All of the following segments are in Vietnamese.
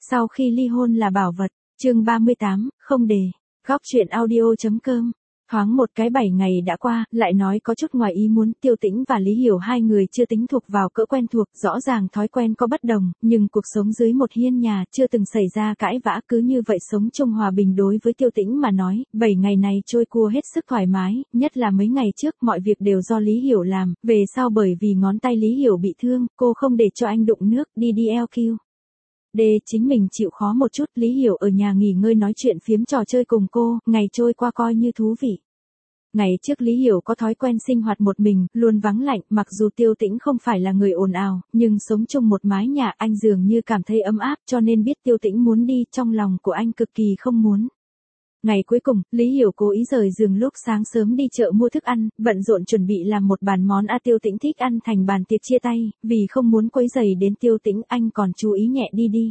Sau khi ly hôn là bảo vật, chương 38, không đề. Góc truyện audio.com. Thoáng một cái 7 ngày đã qua, lại nói có chút ngoài ý muốn, Tiêu Tĩnh và Lý Hiểu hai người chưa tính thuộc vào cỡ quen thuộc, rõ ràng thói quen có bất đồng, nhưng cuộc sống dưới một hiên nhà chưa từng xảy ra cãi vã, cứ như vậy sống chung hòa bình. Đối với Tiêu Tĩnh mà nói, 7 ngày này trôi qua hết sức thoải mái, nhất là mấy ngày trước mọi việc đều do Lý Hiểu làm, về sau bởi vì ngón tay Lý Hiểu bị thương, cô không để cho anh đụng nước, đi LQ. Chính mình chịu khó một chút, Lý Hiểu ở nhà nghỉ ngơi nói chuyện phiếm trò chơi cùng cô, ngày trôi qua coi như thú vị. Ngày trước Lý Hiểu có thói quen sinh hoạt một mình, luôn vắng lạnh, mặc dù Tiêu Tĩnh không phải là người ồn ào, nhưng sống chung một mái nhà anh dường như cảm thấy ấm áp, cho nên biết Tiêu Tĩnh muốn đi, trong lòng của anh cực kỳ không muốn. Ngày cuối cùng, Lý Hiểu cố ý rời giường lúc sáng sớm đi chợ mua thức ăn, bận rộn chuẩn bị làm một bàn món Tiêu Tĩnh thích ăn thành bàn tiệc chia tay, vì không muốn quấy rầy đến Tiêu Tĩnh, anh còn chú ý nhẹ đi.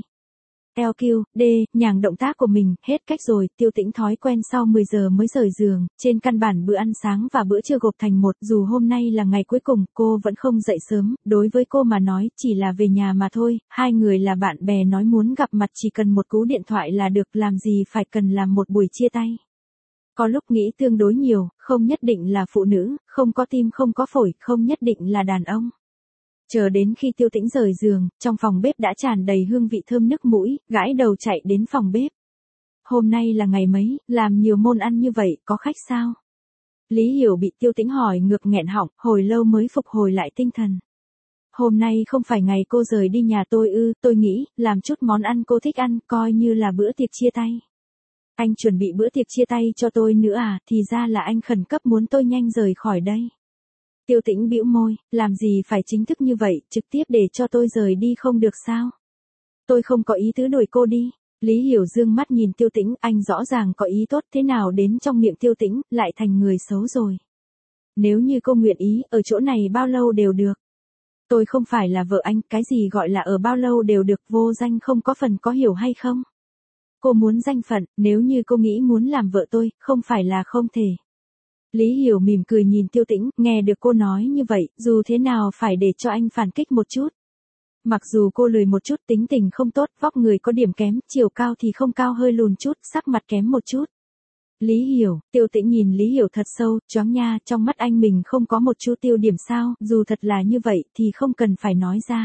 LQ, nhàng động tác của mình, hết cách rồi, Tiêu Tĩnh thói quen sau 10 giờ mới rời giường, trên căn bản bữa ăn sáng và bữa trưa gộp thành một, dù hôm nay là ngày cuối cùng, cô vẫn không dậy sớm, đối với cô mà nói, chỉ là về nhà mà thôi, hai người là bạn bè nói muốn gặp mặt chỉ cần một cú điện thoại là được, làm gì phải cần làm một buổi chia tay. Có lúc nghĩ tương đối nhiều, không nhất định là phụ nữ, không có tim không có phổi, không nhất định là đàn ông. Chờ đến khi Tiêu Tĩnh rời giường, trong phòng bếp đã tràn đầy hương vị thơm nức mũi, gãi đầu chạy đến phòng bếp. Hôm nay là ngày mấy, làm nhiều món ăn như vậy, có khách sao? Lý Hiểu bị Tiêu Tĩnh hỏi ngược nghẹn họng, hồi lâu mới phục hồi lại tinh thần. Hôm nay không phải ngày cô rời đi nhà tôi ư, tôi nghĩ, làm chút món ăn cô thích ăn, coi như là bữa tiệc chia tay. Anh chuẩn bị bữa tiệc chia tay cho tôi nữa à, thì ra là anh khẩn cấp muốn tôi nhanh rời khỏi đây. Tiêu Tĩnh bĩu môi, làm gì phải chính thức như vậy, trực tiếp để cho tôi rời đi không được sao? Tôi không có ý tứ đuổi cô đi. Lý Hiểu dương mắt nhìn Tiêu Tĩnh, anh rõ ràng có ý tốt, thế nào đến trong miệng Tiêu Tĩnh, lại thành người xấu rồi. Nếu như cô nguyện ý, ở chỗ này bao lâu đều được. Tôi không phải là vợ anh, cái gì gọi là ở bao lâu đều được, vô danh không có phần, có hiểu hay không? Cô muốn danh phận, nếu như cô nghĩ muốn làm vợ tôi, không phải là không thể. Lý Hiểu mỉm cười nhìn Tiêu Tĩnh, nghe được cô nói như vậy, dù thế nào phải để cho anh phản kích một chút. Mặc dù cô lười một chút, tính tình không tốt, vóc người có điểm kém, chiều cao thì không cao, hơi lùn chút, sắc mặt kém một chút. Lý Hiểu, Tiêu Tĩnh nhìn Lý Hiểu thật sâu, choáng nha, trong mắt anh mình không có một chút tiêu điểm sao, dù thật là như vậy thì không cần phải nói ra.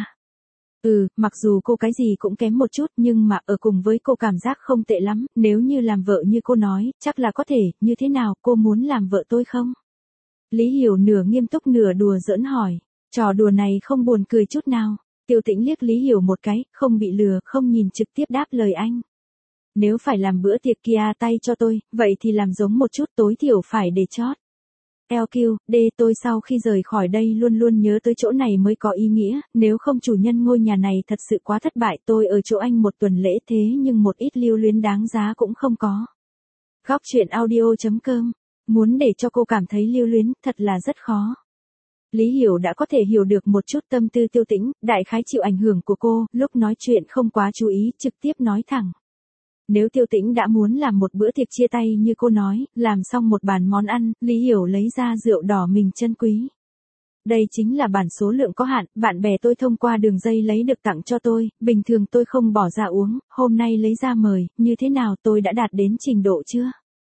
Mặc dù cô cái gì cũng kém một chút, nhưng mà ở cùng với cô cảm giác không tệ lắm, nếu như làm vợ như cô nói, chắc là có thể, như thế nào, cô muốn làm vợ tôi không? Lý Hiểu nửa nghiêm túc nửa đùa giỡn hỏi, trò đùa này không buồn cười chút nào. Tiêu Tĩnh liếc Lý Hiểu một cái, không bị lừa, không nhìn, trực tiếp đáp lời anh. Nếu phải làm bữa tiệc kia tay cho tôi, vậy thì làm giống một chút, tối thiểu phải để chót. LQ, tôi sau khi rời khỏi đây luôn luôn nhớ tới chỗ này mới có ý nghĩa, nếu không chủ nhân ngôi nhà này thật sự quá thất bại, tôi ở chỗ anh một tuần lễ thế nhưng một ít lưu luyến đáng giá cũng không có. Góc truyện audio.com, muốn để cho cô cảm thấy lưu luyến, thật là rất khó. Lý Hiểu đã có thể hiểu được một chút tâm tư Tiêu Tĩnh, đại khái chịu ảnh hưởng của cô, lúc nói chuyện không quá chú ý, trực tiếp nói thẳng. Nếu Tiêu Tĩnh đã muốn làm một bữa tiệc chia tay như cô nói, làm xong một bàn món ăn, Lý Hiểu lấy ra rượu đỏ mình trân quý. Đây chính là bản số lượng có hạn, bạn bè tôi thông qua đường dây lấy được tặng cho tôi, bình thường tôi không bỏ ra uống, hôm nay lấy ra mời, như thế nào, tôi đã đạt đến trình độ chưa?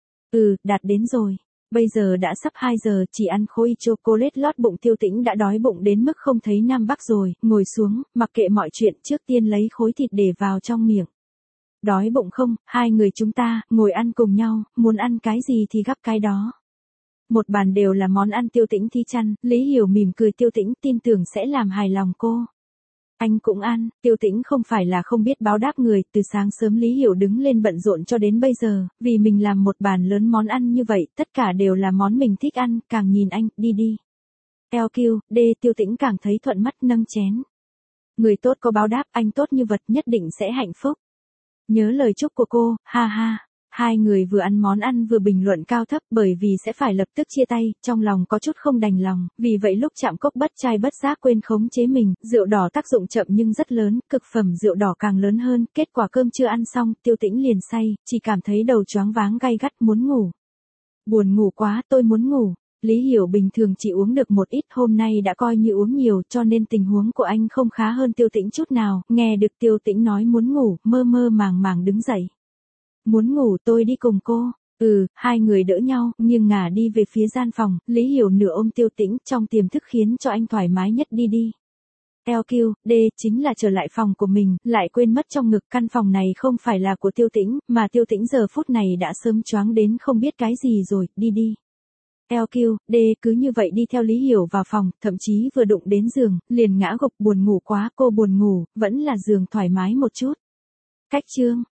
Đạt đến rồi. Bây giờ đã sắp 2 giờ, chỉ ăn khối chocolate lót bụng. Tiêu Tĩnh đã đói bụng đến mức không thấy Nam Bắc rồi, ngồi xuống, mặc kệ mọi chuyện, trước tiên lấy khối thịt để vào trong miệng. Đói bụng không, hai người chúng ta, ngồi ăn cùng nhau, muốn ăn cái gì thì gắp cái đó. Một bàn đều là món ăn. Tiêu Tĩnh thi chăn, Lý Hiểu mỉm cười, Tiêu Tĩnh tin tưởng sẽ làm hài lòng cô. Anh cũng ăn, Tiêu Tĩnh không phải là không biết báo đáp người, từ sáng sớm Lý Hiểu đứng lên bận rộn cho đến bây giờ, vì mình làm một bàn lớn món ăn như vậy, tất cả đều là món mình thích ăn, càng nhìn anh, đi. LQ, Tiêu Tĩnh càng thấy thuận mắt, nâng chén. Người tốt có báo đáp, anh tốt như vật, nhất định sẽ hạnh phúc. Nhớ lời chúc của cô, ha ha. Hai người vừa ăn món ăn vừa bình luận cao thấp, bởi vì sẽ phải lập tức chia tay, trong lòng có chút không đành lòng, vì vậy lúc chạm cốc bất trai bất giác quên khống chế mình, rượu đỏ tác dụng chậm nhưng rất lớn, cực phẩm rượu đỏ càng lớn hơn, kết quả cơm chưa ăn xong, Tiêu Tĩnh liền say, chỉ cảm thấy đầu choáng váng gay gắt, muốn ngủ. Buồn ngủ quá, tôi muốn ngủ. Lý Hiểu bình thường chỉ uống được một ít, hôm nay đã coi như uống nhiều, cho nên tình huống của anh không khá hơn Tiêu Tĩnh chút nào, nghe được Tiêu Tĩnh nói muốn ngủ, mơ mơ màng màng đứng dậy. Muốn ngủ, tôi đi cùng cô. Hai người đỡ nhau, nhưng ngả đi về phía gian phòng, Lý Hiểu nửa ôm Tiêu Tĩnh, trong tiềm thức khiến cho anh thoải mái nhất đi. LQD chính là trở lại phòng của mình, lại quên mất trong ngực, căn phòng này không phải là của Tiêu Tĩnh, mà Tiêu Tĩnh giờ phút này đã sớm choáng đến không biết cái gì rồi, đi. LQD cứ như vậy đi theo Lý Hiểu vào phòng, thậm chí vừa đụng đến giường, liền ngã gục, buồn ngủ quá, cô buồn ngủ, vẫn là giường thoải mái một chút. Cách chương